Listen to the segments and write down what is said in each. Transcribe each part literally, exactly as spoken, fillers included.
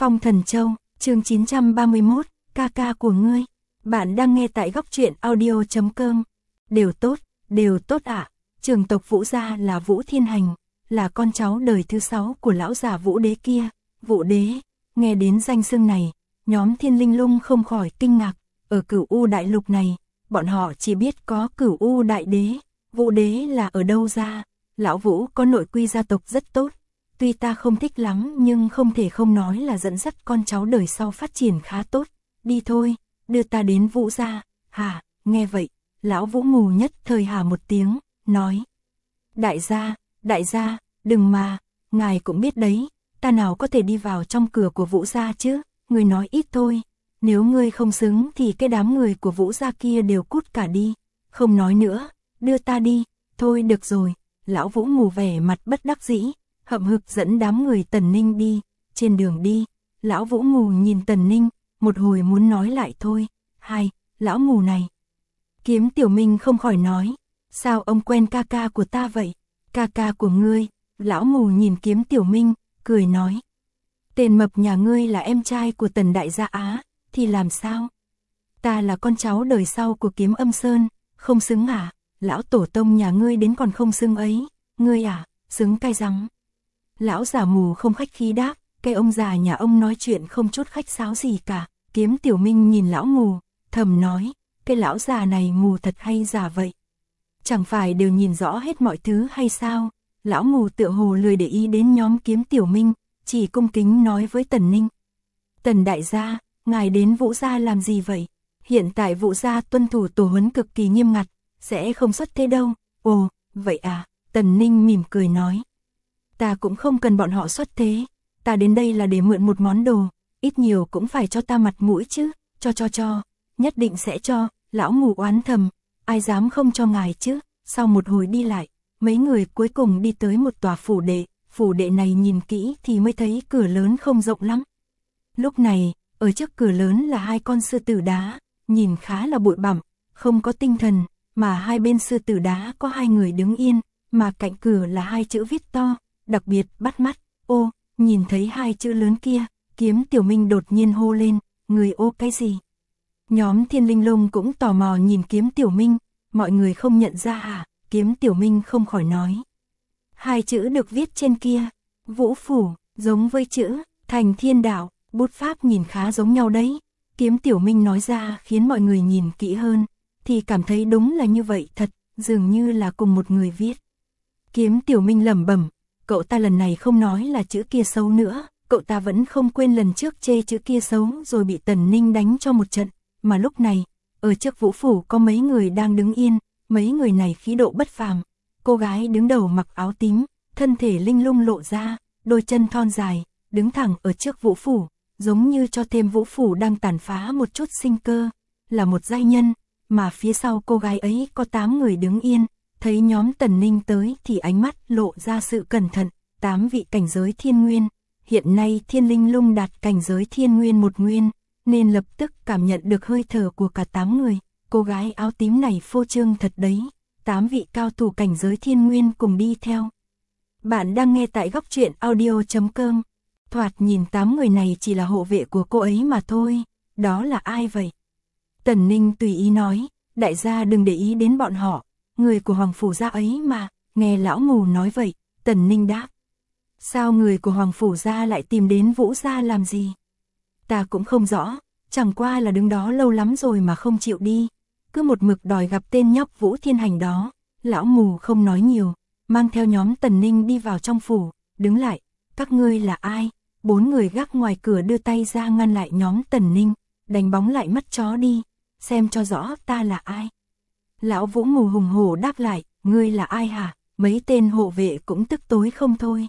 Phong Thần Châu, chương chín trăm ba mươi mốt, ca ca của ngươi. Bạn đang nghe tại góc truyện audio chấm com. Đều tốt, đều tốt ạ. À. Trường tộc Vũ gia là Vũ Thiên Hành, là con cháu đời thứ sáu của lão già Vũ Đế kia. Vũ Đế, nghe đến danh xưng này, nhóm Thiên Linh Lung không khỏi kinh ngạc. Ở Cửu U đại lục này, bọn họ chỉ biết có Cửu U đại đế. Vũ Đế là ở đâu ra? Lão Vũ có nội quy gia tộc rất tốt. Tuy ta không thích lắm nhưng không thể không nói là dẫn dắt con cháu đời sau phát triển khá tốt. Đi thôi, đưa ta đến Vũ gia. Hả, nghe vậy, lão Vũ mù nhất thời hả một tiếng, nói. Đại gia, đại gia, đừng mà, ngài cũng biết đấy, ta nào có thể đi vào trong cửa của Vũ gia chứ, người nói ít thôi. Nếu ngươi không xứng thì cái đám người của Vũ gia kia đều cút cả đi. Không nói nữa, đưa ta đi. Thôi được rồi, lão Vũ mù vẻ mặt bất đắc dĩ, hậm hực dẫn đám người Tần Ninh đi. Trên đường đi, lão Vũ mù nhìn Tần Ninh, một hồi muốn nói lại thôi. Hai, lão mù này. Kiếm Tiểu Minh không khỏi nói, sao ông quen ca ca của ta vậy? Ca ca của ngươi? Lão mù nhìn Kiếm Tiểu Minh, cười nói. Tên mập nhà ngươi là em trai của Tần đại gia Á, thì làm sao? Ta là con cháu đời sau của Kiếm Âm Sơn, không xứng à? Lão tổ tông nhà ngươi đến còn không xứng ấy, ngươi à, xứng cay răng. Lão già mù không khách khí đáp, cái ông già nhà ông nói chuyện không chút khách sáo gì cả. Kiếm Tiểu Minh nhìn lão mù, thầm nói, cái lão già này mù thật hay giả vậy? Chẳng phải đều nhìn rõ hết mọi thứ hay sao? Lão mù tựa hồ lười để ý đến nhóm Kiếm Tiểu Minh, chỉ cung kính nói với Tần Ninh. Tần đại gia, ngài đến Vũ gia làm gì vậy? Hiện tại Vũ gia tuân thủ tổ huấn cực kỳ nghiêm ngặt, sẽ không xuất thế đâu. Ồ, vậy à? Tần Ninh mỉm cười nói. Ta cũng không cần bọn họ xuất thế, ta đến đây là để mượn một món đồ, ít nhiều cũng phải cho ta mặt mũi chứ, cho cho cho, nhất định sẽ cho. Lão mù oán thầm, ai dám không cho ngài chứ. Sau một hồi đi lại, mấy người cuối cùng đi tới một tòa phủ đệ, phủ đệ này nhìn kỹ thì mới thấy cửa lớn không rộng lắm. Lúc này, ở trước cửa lớn là hai con sư tử đá, nhìn khá là bụi bặm, không có tinh thần, mà hai bên sư tử đá có hai người đứng yên, mà cạnh cửa là hai chữ viết to, đặc biệt bắt mắt. Ô, nhìn thấy hai chữ lớn kia, Kiếm Tiểu Minh đột nhiên hô lên, người ô cái gì? Nhóm Thiên Linh Lung cũng tò mò nhìn Kiếm Tiểu Minh, mọi người không nhận ra à? Kiếm Tiểu Minh không khỏi nói. Hai chữ được viết trên kia, Vũ Phủ, giống với chữ Thành Thiên Đạo, bút pháp nhìn khá giống nhau đấy. Kiếm Tiểu Minh nói ra khiến mọi người nhìn kỹ hơn, thì cảm thấy đúng là như vậy thật, dường như là cùng một người viết. Kiếm Tiểu Minh lẩm bẩm, cậu ta lần này không nói là chữ kia xấu nữa, cậu ta vẫn không quên lần trước chê chữ kia xấu rồi bị Tần Ninh đánh cho một trận, mà lúc này, ở trước Vũ Phủ có mấy người đang đứng yên, mấy người này khí độ bất phàm. Cô gái đứng đầu mặc áo tím, thân thể linh lung lộ ra, đôi chân thon dài, đứng thẳng ở trước Vũ Phủ, giống như cho thêm Vũ Phủ đang tàn phá một chút sinh cơ, là một giai nhân, mà phía sau cô gái ấy có tám người đứng yên, thấy nhóm Tần Ninh tới thì ánh mắt lộ ra sự cẩn thận. Tám vị cảnh giới thiên nguyên, hiện nay Thiên Linh Lung đạt cảnh giới thiên nguyên một nguyên, nên lập tức cảm nhận được hơi thở của cả tám người. Cô gái áo tím này phô trương thật đấy, tám vị cao thủ cảnh giới thiên nguyên cùng đi theo. Bạn đang nghe tại góc truyện audio chấm com. Thoạt nhìn tám người này chỉ là hộ vệ của cô ấy mà thôi, đó là ai vậy? Tần Ninh tùy ý nói, đại gia đừng để ý đến bọn họ, người của Hoàng Phủ gia ấy mà. Nghe lão mù nói vậy, Tần Ninh đáp. Sao người của Hoàng Phủ gia lại tìm đến Vũ gia làm gì? Ta cũng không rõ, chẳng qua là đứng đó lâu lắm rồi mà không chịu đi, cứ một mực đòi gặp tên nhóc Vũ Thiên Hành đó. Lão mù không nói nhiều, mang theo nhóm Tần Ninh đi vào trong phủ, đứng lại. Các ngươi là ai? Bốn người gác ngoài cửa đưa tay ra ngăn lại nhóm Tần Ninh, đánh bóng lại mắt chó đi, xem cho rõ ta là ai. Lão Vũ mù hùng hổ đáp lại, ngươi là ai hả? Mấy tên hộ vệ cũng tức tối không thôi.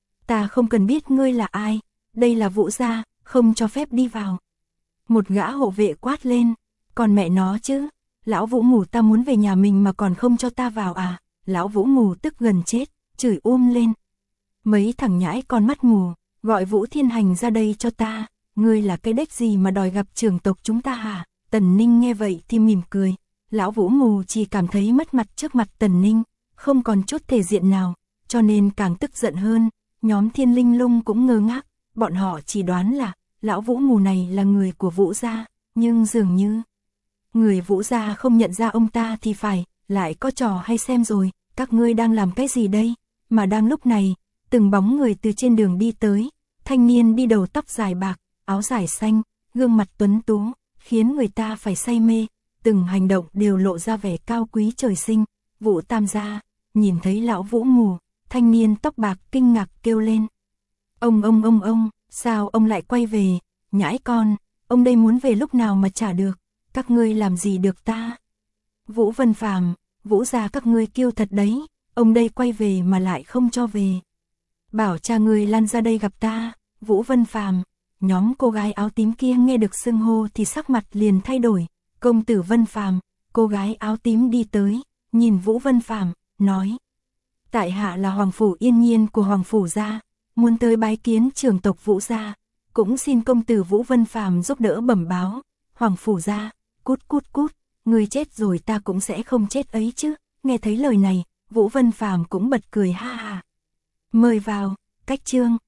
Ta không cần biết ngươi là ai, đây là Vũ gia, không cho phép đi vào. Một gã hộ vệ quát lên, còn mẹ nó chứ, lão Vũ mù ta muốn về nhà mình mà còn không cho ta vào à? Lão Vũ mù tức gần chết, chửi um lên. Mấy thằng nhãi con mắt mù, gọi Vũ Thiên Hành ra đây cho ta, ngươi là cái đếch gì mà đòi gặp trưởng tộc chúng ta hả? Tần Ninh nghe vậy thì mỉm cười, lão Vũ mù chỉ cảm thấy mất mặt trước mặt Tần Ninh, không còn chút thể diện nào, cho nên càng tức giận hơn. Nhóm Thiên Linh Lung cũng ngơ ngác, bọn họ chỉ đoán là lão Vũ mù này là người của Vũ gia, nhưng dường như người Vũ gia không nhận ra ông ta thì phải, lại có trò hay xem rồi, các ngươi đang làm cái gì đây? Mà đang lúc này, từng bóng người từ trên đường đi tới, thanh niên đi đầu tóc dài bạc, áo dài xanh, gương mặt tuấn tú, khiến người ta phải say mê, từng hành động đều lộ ra vẻ cao quý trời sinh. Vũ Tam gia, nhìn thấy lão Vũ mù, thanh niên tóc bạc kinh ngạc kêu lên. Ông ông ông ông, sao ông lại quay về, nhãi con, ông đây muốn về lúc nào mà trả được, các ngươi làm gì được ta? Vũ Vân Phàm, Vũ gia các ngươi kiêu thật đấy, ông đây quay về mà lại không cho về. Bảo cha ngươi lăn ra đây gặp ta, Vũ Vân Phàm. Nhóm cô gái áo tím kia nghe được xưng hô thì sắc mặt liền thay đổi. Công tử Vân Phàm, cô gái áo tím đi tới, nhìn Vũ Vân Phàm, nói: tại hạ là Hoàng phủ Yên Nhiên của Hoàng phủ gia, muốn tới bái kiến trưởng tộc Vũ gia, cũng xin công tử Vũ Vân Phàm giúp đỡ bẩm báo. Hoàng phủ gia, cút cút cút, người chết rồi ta cũng sẽ không chết ấy chứ. Nghe thấy lời này, Vũ Vân Phàm cũng bật cười ha ha. Mời vào, cách chương.